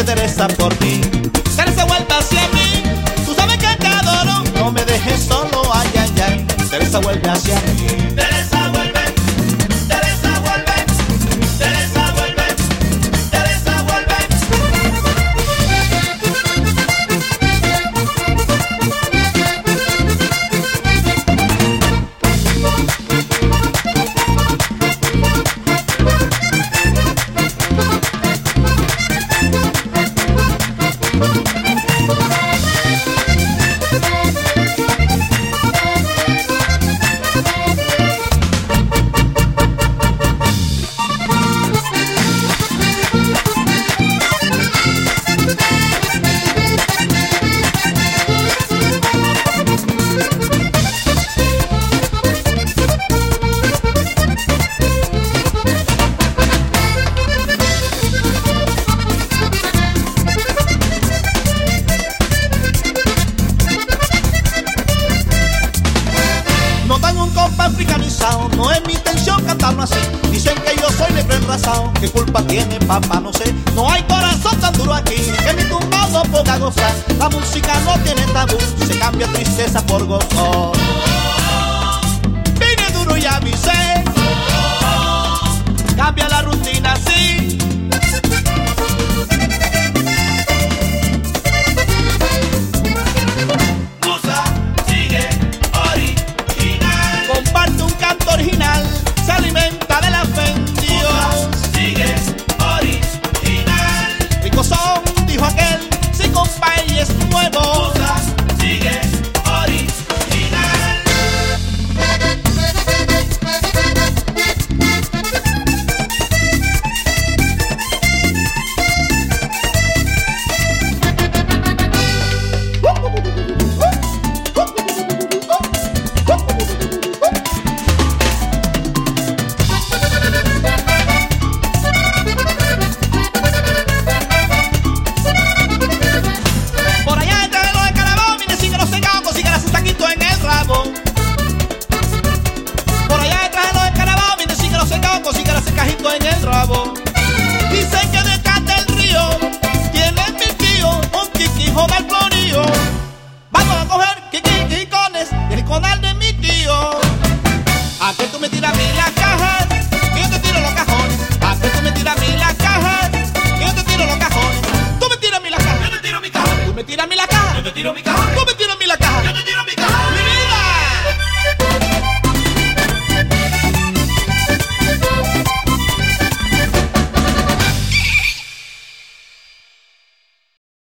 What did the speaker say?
muere Teresa por mí. Teresa, vuelve hacia mí, tú sabes que te adoro. No me dejes solo, ay, ay, ay. Teresa, vuelve hacia mí. Teresa, vuelve. Teresa, vuelve. Teresa, vuelve. Teresa, vuelve. Africanizado, no es mi intención cantarlo así. Dicen que yo soy negro enrasado, ¿qué culpa tiene papá? No sé, no hay corazón tan duro aquí que mi tumbao no pueda gozar. La música no tiene tabú, se cambia tristeza por gozo. Vine duro y avisé, cambia la rutina así. Original, se alimenta de la fe en Dios. Sigue original. Ricos son, dijo aquel, si compa y es nuevo. Sigue original. En el rabo. Dicen que detrás del río tiene mi tío un quiquijo del florío. Vamos a coger quiquicones del conal de mi tío. ¿A que tú me tiras a mí las cajas? Que yo te tiro los cajones. ¿A que tú me tiras a mí las cajas? Que yo te tiro los cajones. Tú me tiras a mí las cajas. Yo te tiro mi cajón. Tú me tiras a mí las cajas. Yo te tiro mi cajón.